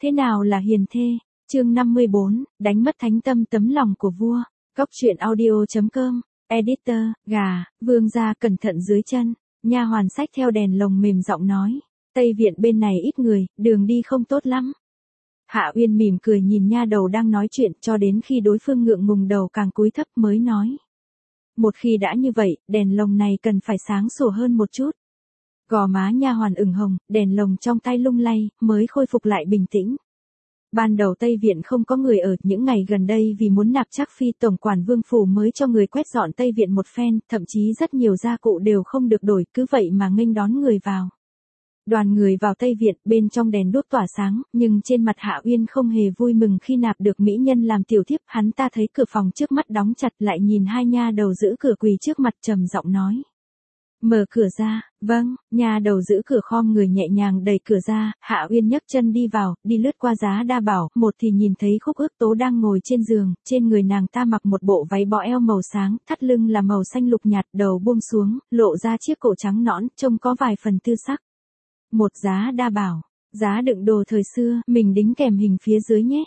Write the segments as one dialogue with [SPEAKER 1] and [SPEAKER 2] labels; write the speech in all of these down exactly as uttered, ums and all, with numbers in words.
[SPEAKER 1] Thế nào là hiền thê? Chương năm mươi bốn, đánh mất thánh tâm tấm lòng của vua. Cóc truyện audio chấm com, editor, gà, vương gia cẩn thận dưới chân, nha hoàn xách theo đèn lồng mềm giọng nói. Tây viện bên này ít người, đường đi không tốt lắm. Hạ Uyên mỉm cười nhìn nha đầu đang nói chuyện cho đến khi đối phương ngượng ngùng đầu càng cúi thấp mới nói. Một khi đã như vậy, đèn lồng này cần phải sáng sủa hơn một chút. Gò má nha hoàn ửng hồng, đèn lồng trong tay lung lay, mới khôi phục lại bình tĩnh. Ban đầu Tây Viện không có người ở, những ngày gần đây vì muốn nạp Trác Phi tổng quản Vương Phủ mới cho người quét dọn Tây Viện một phen, thậm chí rất nhiều gia cụ đều không được đổi, cứ vậy mà nghênh đón người vào. Đoàn người vào Tây Viện, bên trong đèn đuốc tỏa sáng, nhưng trên mặt Hạ Uyên không hề vui mừng khi nạp được mỹ nhân làm tiểu thiếp, hắn ta thấy cửa phòng trước mắt đóng chặt lại nhìn hai nha đầu giữ cửa quỳ trước mặt trầm giọng nói. Mở cửa ra, vâng, nha đầu giữ cửa khom người nhẹ nhàng đẩy cửa ra, Hạ Uyên nhấc chân đi vào, đi lướt qua giá đa bảo, một thì nhìn thấy Khúc Ước Tố đang ngồi trên giường, trên người nàng ta mặc một bộ váy bó eo màu sáng, thắt lưng là màu xanh lục nhạt, đầu buông xuống, lộ ra chiếc cổ trắng nõn, trông có vài phần tư sắc. Một giá đa bảo, giá đựng đồ thời xưa, mình đính kèm hình phía dưới nhé.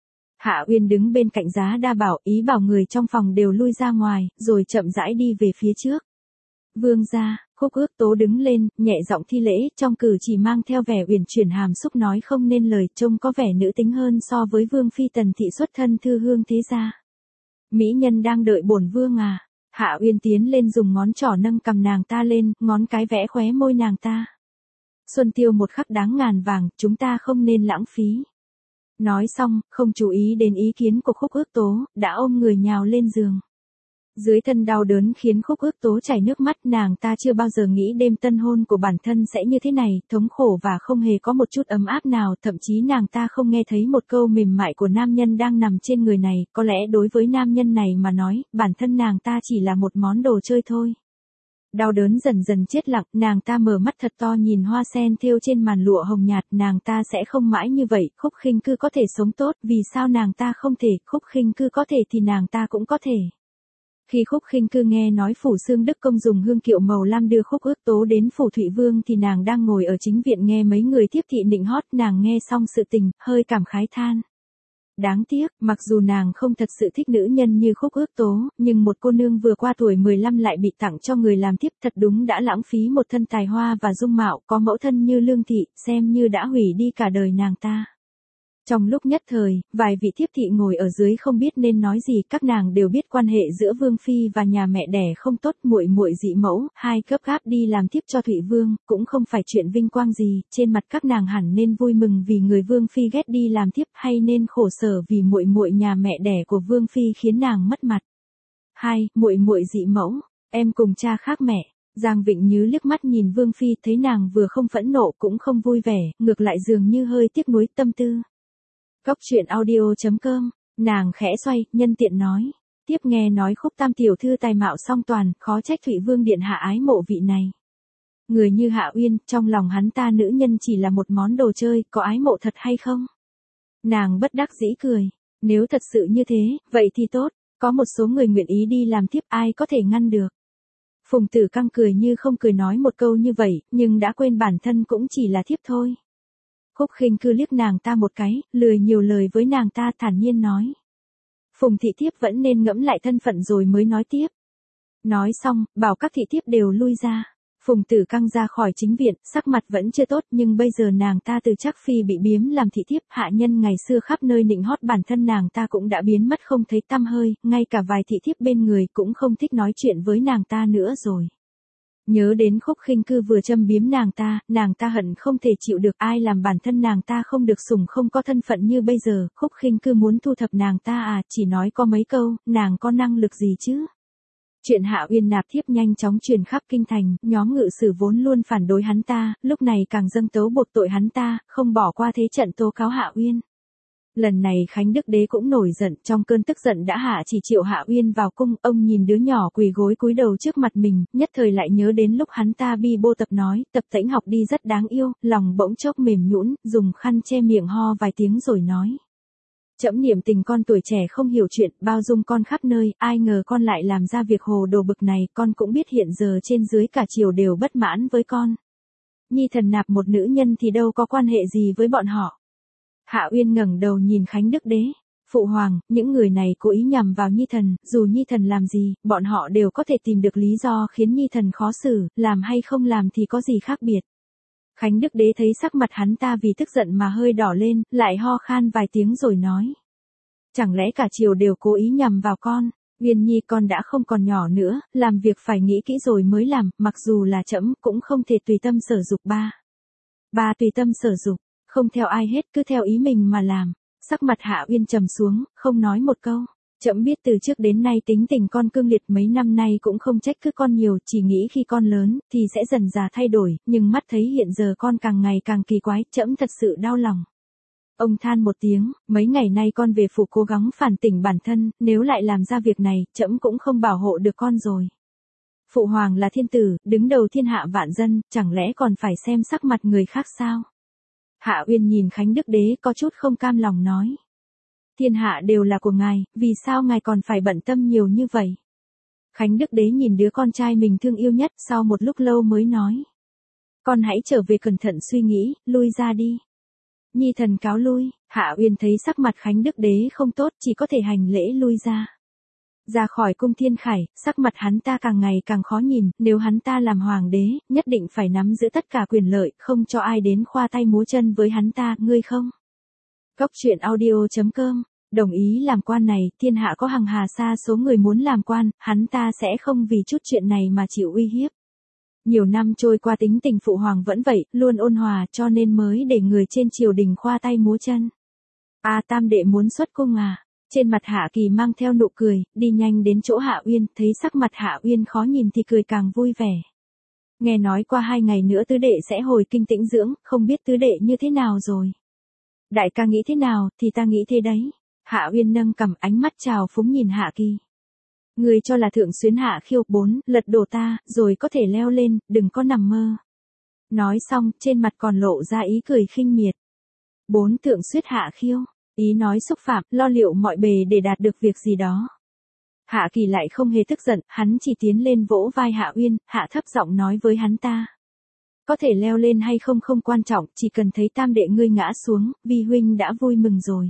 [SPEAKER 1] Hạ Uyên đứng bên cạnh giá đa bảo, ý bảo người trong phòng đều lui ra ngoài, rồi chậm rãi đi về phía trước. Vương gia, Khúc Ước Tố đứng lên, nhẹ giọng thi lễ, trong cử chỉ mang theo vẻ uyển chuyển hàm xúc nói không nên lời, trông có vẻ nữ tính hơn so với Vương phi Tần thị xuất thân thư hương thế gia. Mỹ nhân đang đợi bổn vương à? Hạ Uyên tiến lên dùng ngón trỏ nâng cầm nàng ta lên, ngón cái vẽ khóe môi nàng ta. Xuân tiêu một khắc đáng ngàn vàng, chúng ta không nên lãng phí. Nói xong, không chú ý đến ý kiến của Khúc Ước Tố, đã ôm người nhào lên giường. Dưới thân đau đớn khiến Khúc Ước Tố chảy nước mắt, nàng ta chưa bao giờ nghĩ đêm tân hôn của bản thân sẽ như thế này, thống khổ và không hề có một chút ấm áp nào, thậm chí nàng ta không nghe thấy một câu mềm mại của nam nhân đang nằm trên người này, có lẽ đối với nam nhân này mà nói, bản thân nàng ta chỉ là một món đồ chơi thôi. Đau đớn dần dần chết lặng, nàng ta mở mắt thật to nhìn hoa sen thêu trên màn lụa hồng nhạt, nàng ta sẽ không mãi như vậy, Khúc Khinh Cư có thể sống tốt, vì sao nàng ta không thể, Khúc Khinh Cư có thể thì nàng ta cũng có thể. Khi Khúc Khinh Cư nghe nói Phủ Xương Đức Công dùng hương kiệu màu lam đưa Khúc Ước Tố đến Phủ Thụy Vương thì nàng đang ngồi ở chính viện nghe mấy người tiếp thị nịnh hót, nàng nghe xong sự tình, hơi cảm khái than. Đáng tiếc, mặc dù nàng không thật sự thích nữ nhân như Khúc Ước Tố, nhưng một cô nương vừa qua tuổi mười lăm lại bị tặng cho người làm tiếp thật đúng đã lãng phí một thân tài hoa và dung mạo, có mẫu thân như Lương Thị, xem như đã hủy đi cả đời nàng ta. Trong lúc nhất thời, vài vị thiếp thị ngồi ở dưới không biết nên nói gì, các nàng đều biết quan hệ giữa Vương phi và nhà mẹ đẻ không tốt, muội muội dị mẫu, hai gấp gáp đi làm tiếp cho Thụy Vương, cũng không phải chuyện vinh quang gì, trên mặt các nàng hẳn nên vui mừng vì người Vương phi ghét đi làm tiếp, hay nên khổ sở vì muội muội nhà mẹ đẻ của Vương phi khiến nàng mất mặt. Hai, muội muội dị mẫu, em cùng cha khác mẹ. Giang Vịnh Nhứ liếc mắt nhìn Vương phi, thấy nàng vừa không phẫn nộ cũng không vui vẻ, ngược lại dường như hơi tiếc nuối tâm tư. Cóc truyện audio chấm com, nàng khẽ xoay, nhân tiện nói. Tiếp nghe nói Khúc tam tiểu thư tài mạo song toàn, khó trách Thụy Vương điện hạ ái mộ vị này. Người như Hạ Uyên, trong lòng hắn ta nữ nhân chỉ là một món đồ chơi, có ái mộ thật hay không? Nàng bất đắc dĩ cười. Nếu thật sự như thế, vậy thì tốt, có một số người nguyện ý đi làm tiếp, ai có thể ngăn được. Phùng Tử Căng cười như không cười nói một câu như vậy, nhưng đã quên bản thân cũng chỉ là thiếp thôi. Khúc Khinh Cư liếc nàng ta một cái, lười nhiều lời với nàng ta, thản nhiên nói. Phùng thị thiếp vẫn nên ngẫm lại thân phận rồi mới nói tiếp. Nói xong, bảo các thị thiếp đều lui ra. Phùng Tử Căng ra khỏi chính viện, sắc mặt vẫn chưa tốt, nhưng bây giờ nàng ta từ Trác Phi bị biếm làm thị thiếp, hạ nhân ngày xưa khắp nơi nịnh hót bản thân nàng ta cũng đã biến mất không thấy tăm hơi, ngay cả vài thị thiếp bên người cũng không thích nói chuyện với nàng ta nữa rồi. Nhớ đến Khúc Khinh Cư vừa châm biếm nàng ta, nàng ta hận không thể chịu được, ai làm bản thân nàng ta không được sủng không có thân phận như bây giờ, Khúc Khinh Cư muốn thu thập nàng ta à, chỉ nói có mấy câu, nàng có năng lực gì chứ? Chuyện Hạ Uyên nạp thiếp nhanh chóng truyền khắp kinh thành, nhóm ngự sử vốn luôn phản đối hắn ta, lúc này càng dâng tấu buộc tội hắn ta, không bỏ qua thế trận tố cáo Hạ Uyên. Lần này Khánh Đức Đế cũng nổi giận, trong cơn tức giận đã hạ chỉ triệu Hạ Uyên vào cung, ông nhìn đứa nhỏ quỳ gối cúi đầu trước mặt mình, nhất thời lại nhớ đến lúc hắn ta bi bô tập nói, tập tễnh học đi rất đáng yêu, lòng bỗng chốc mềm nhũn, dùng khăn che miệng ho vài tiếng rồi nói. Trẫm niệm tình con tuổi trẻ không hiểu chuyện, bao dung con khắp nơi, ai ngờ con lại làm ra việc hồ đồ bực này, con cũng biết hiện giờ trên dưới cả triều đều bất mãn với con. Nhi thần nạp một nữ nhân thì đâu có quan hệ gì với bọn họ. Hạ Uyên ngẩng đầu nhìn Khánh Đức Đế. Phụ hoàng, những người này cố ý nhằm vào Nhi thần, dù Nhi thần làm gì, bọn họ đều có thể tìm được lý do khiến Nhi thần khó xử, làm hay không làm thì có gì khác biệt. Khánh Đức Đế thấy sắc mặt hắn ta vì tức giận mà hơi đỏ lên, lại ho khan vài tiếng rồi nói. Chẳng lẽ cả triều đều cố ý nhằm vào con? Uyên Nhi con đã không còn nhỏ nữa, làm việc phải nghĩ kỹ rồi mới làm, mặc dù là trẫm cũng không thể tùy tâm sở dục ba. Ba tùy tâm sở dục, không theo ai hết, cứ theo ý mình mà làm. Sắc mặt Hạ Uyên trầm xuống, không nói một câu. Trẫm biết từ trước đến nay tính tình con cương liệt, mấy năm nay cũng không trách cứ con nhiều, chỉ nghĩ khi con lớn thì sẽ dần dà thay đổi, nhưng mắt thấy hiện giờ con càng ngày càng kỳ quái, trẫm thật sự đau lòng. Ông than một tiếng, mấy ngày nay con về phủ cố gắng phản tỉnh bản thân, nếu lại làm ra việc này, trẫm cũng không bảo hộ được con rồi. Phụ hoàng là thiên tử, đứng đầu thiên hạ vạn dân, chẳng lẽ còn phải xem sắc mặt người khác sao? Hạ Uyên nhìn Khánh Đức Đế có chút không cam lòng nói. Thiên hạ đều là của ngài, vì sao ngài còn phải bận tâm nhiều như vậy? Khánh Đức Đế nhìn đứa con trai mình thương yêu nhất, sau một lúc lâu mới nói. Con hãy trở về cẩn thận suy nghĩ, lui ra đi. Nhi thần cáo lui. Hạ Uyên thấy sắc mặt Khánh Đức Đế không tốt, chỉ có thể hành lễ lui ra. Ra khỏi cung Thiên Khải, sắc mặt hắn ta càng ngày càng khó nhìn, nếu hắn ta làm hoàng đế, nhất định phải nắm giữ tất cả quyền lợi, không cho ai đến khoa tay múa chân với hắn ta, ngươi không? Cốc truyện audio chấm com, đồng ý làm quan này, thiên hạ có hàng hà sa số người muốn làm quan, hắn ta sẽ không vì chút chuyện này mà chịu uy hiếp. Nhiều năm trôi qua tính tình phụ hoàng vẫn vậy, luôn ôn hòa, cho nên mới để người trên triều đình khoa tay múa chân. À, tam đệ muốn xuất cung à? Trên mặt Hạ Kỳ mang theo nụ cười, đi nhanh đến chỗ Hạ Uyên, thấy sắc mặt Hạ Uyên khó nhìn thì cười càng vui vẻ. Nghe nói qua hai ngày nữa tứ đệ sẽ hồi kinh tĩnh dưỡng, không biết tứ đệ như thế nào rồi. Đại ca nghĩ thế nào, thì ta nghĩ thế đấy. Hạ Uyên nâng cằm, ánh mắt trào phúng nhìn Hạ Kỳ. Người cho là thượng xuyến hạ khiêu bốn, lật đổ ta, rồi có thể leo lên, đừng có nằm mơ. Nói xong, trên mặt còn lộ ra ý cười khinh miệt. Bốn thượng xuyết hạ khiêu. Ý nói xúc phạm, lo liệu mọi bề để đạt được việc gì đó. Hạ Kỳ lại không hề tức giận, hắn chỉ tiến lên vỗ vai Hạ Uyên, hạ thấp giọng nói với hắn ta. Có thể leo lên hay không không quan trọng, chỉ cần thấy tam đệ ngươi ngã xuống, vi huynh đã vui mừng rồi.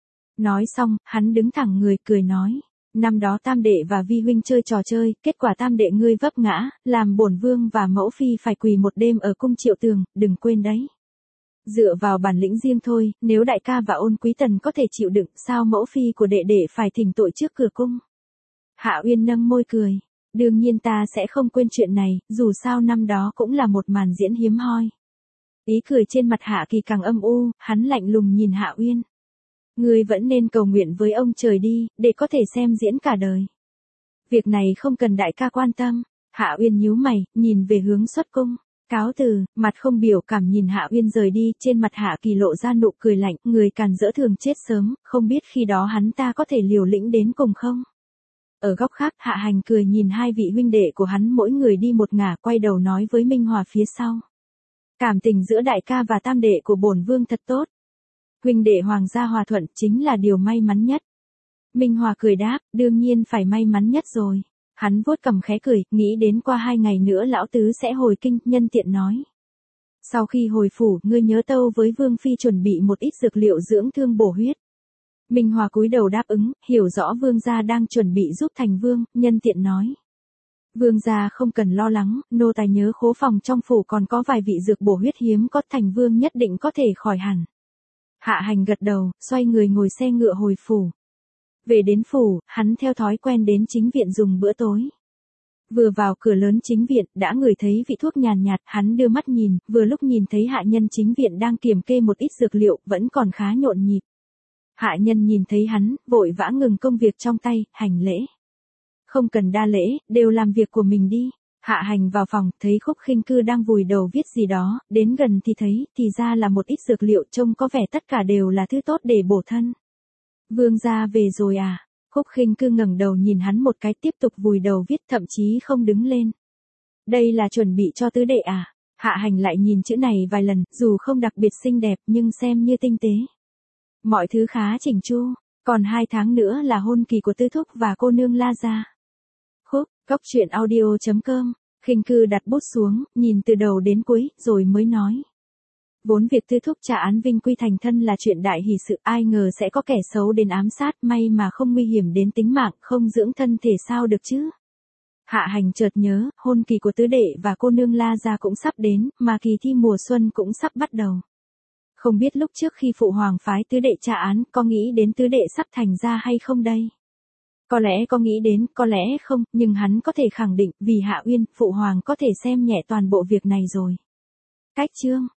[SPEAKER 1] Nói xong, hắn đứng thẳng người cười nói. Năm đó tam đệ và vi huynh chơi trò chơi, kết quả tam đệ ngươi vấp ngã, làm bổn vương và mẫu phi phải quỳ một đêm ở cung Triệu Tường, đừng quên đấy. Dựa vào bản lĩnh riêng thôi, nếu đại ca và Ôn Quý Tần có thể chịu đựng, sao mẫu phi của đệ đệ phải thỉnh tội trước cửa cung? Hạ Uyên nâng môi cười. Đương nhiên ta sẽ không quên chuyện này, dù sao năm đó cũng là một màn diễn hiếm hoi. Ý cười trên mặt Hạ Kỳ càng âm u, hắn lạnh lùng nhìn Hạ Uyên. Ngươi vẫn nên cầu nguyện với ông trời đi, để có thể xem diễn cả đời. Việc này không cần đại ca quan tâm. Hạ Uyên nhíu mày, nhìn về hướng xuất cung. Cáo từ, mặt không biểu cảm nhìn Hạ Uyên rời đi, trên mặt Hạ Kỳ lộ ra nụ cười lạnh, người càn rỡ thường chết sớm, không biết khi đó hắn ta có thể liều lĩnh đến cùng không? Ở góc khác, Hạ Hành cười nhìn hai vị huynh đệ của hắn mỗi người đi một ngả, quay đầu nói với Minh Hòa phía sau. Cảm tình giữa đại ca và tam đệ của bổn vương thật tốt. Huynh đệ hoàng gia hòa thuận chính là điều may mắn nhất. Minh Hòa cười đáp, đương nhiên phải may mắn nhất rồi. Hắn vuốt cằm khẽ cười, nghĩ đến qua hai ngày nữa lão tứ sẽ hồi kinh, nhân tiện nói. Sau khi hồi phủ, ngươi nhớ tâu với Vương Phi chuẩn bị một ít dược liệu dưỡng thương bổ huyết. Minh Hòa cúi đầu đáp ứng, hiểu rõ Vương gia đang chuẩn bị giúp thành vương, nhân tiện nói. Vương gia không cần lo lắng, nô tài nhớ khố phòng trong phủ còn có vài vị dược bổ huyết hiếm có, thành vương nhất định có thể khỏi hẳn. Hạ Hành gật đầu, xoay người ngồi xe ngựa hồi phủ. Về đến phủ, hắn theo thói quen đến chính viện dùng bữa tối. Vừa vào cửa lớn chính viện, đã ngửi thấy vị thuốc nhàn nhạt, hắn đưa mắt nhìn, vừa lúc nhìn thấy hạ nhân chính viện đang kiểm kê một ít dược liệu, vẫn còn khá nhộn nhịp. Hạ nhân nhìn thấy hắn, vội vã ngừng công việc trong tay, hành lễ. Không cần đa lễ, đều làm việc của mình đi. Hạ Hành vào phòng, thấy Khúc Khinh Cư đang vùi đầu viết gì đó, đến gần thì thấy, thì ra là một ít dược liệu, trông có vẻ tất cả đều là thứ tốt để bổ thân. Vương gia về rồi à? Khúc Khinh Cư ngẩng đầu nhìn hắn một cái, tiếp tục vùi đầu viết, thậm chí không đứng lên. Đây là chuẩn bị cho tứ đệ à? Hạ Hành lại nhìn chữ này vài lần, dù không đặc biệt xinh đẹp nhưng xem như tinh tế. Mọi thứ khá chỉnh chu, còn hai tháng nữa là hôn kỳ của Tư Thúc và cô nương La gia. Khúc, cốc truyện audio chấm com, Khinh Cư đặt bút xuống, nhìn từ đầu đến cuối, rồi mới nói. Vốn việc tứ thúc trả án Vinh Quy thành thân là chuyện đại hỷ sự, ai ngờ sẽ có kẻ xấu đến ám sát, may mà không nguy hiểm đến tính mạng, không dưỡng thân thể sao được chứ. Hạ Hành chợt nhớ, hôn kỳ của tứ đệ và cô nương La gia cũng sắp đến, mà kỳ thi mùa xuân cũng sắp bắt đầu. Không biết lúc trước khi phụ hoàng phái tứ đệ tra án, có nghĩ đến tứ đệ sắp thành ra hay không đây? Có lẽ có nghĩ đến, có lẽ không, nhưng hắn có thể khẳng định, vì Hạ Uyên, phụ hoàng có thể xem nhẹ toàn bộ việc này rồi. Cách chương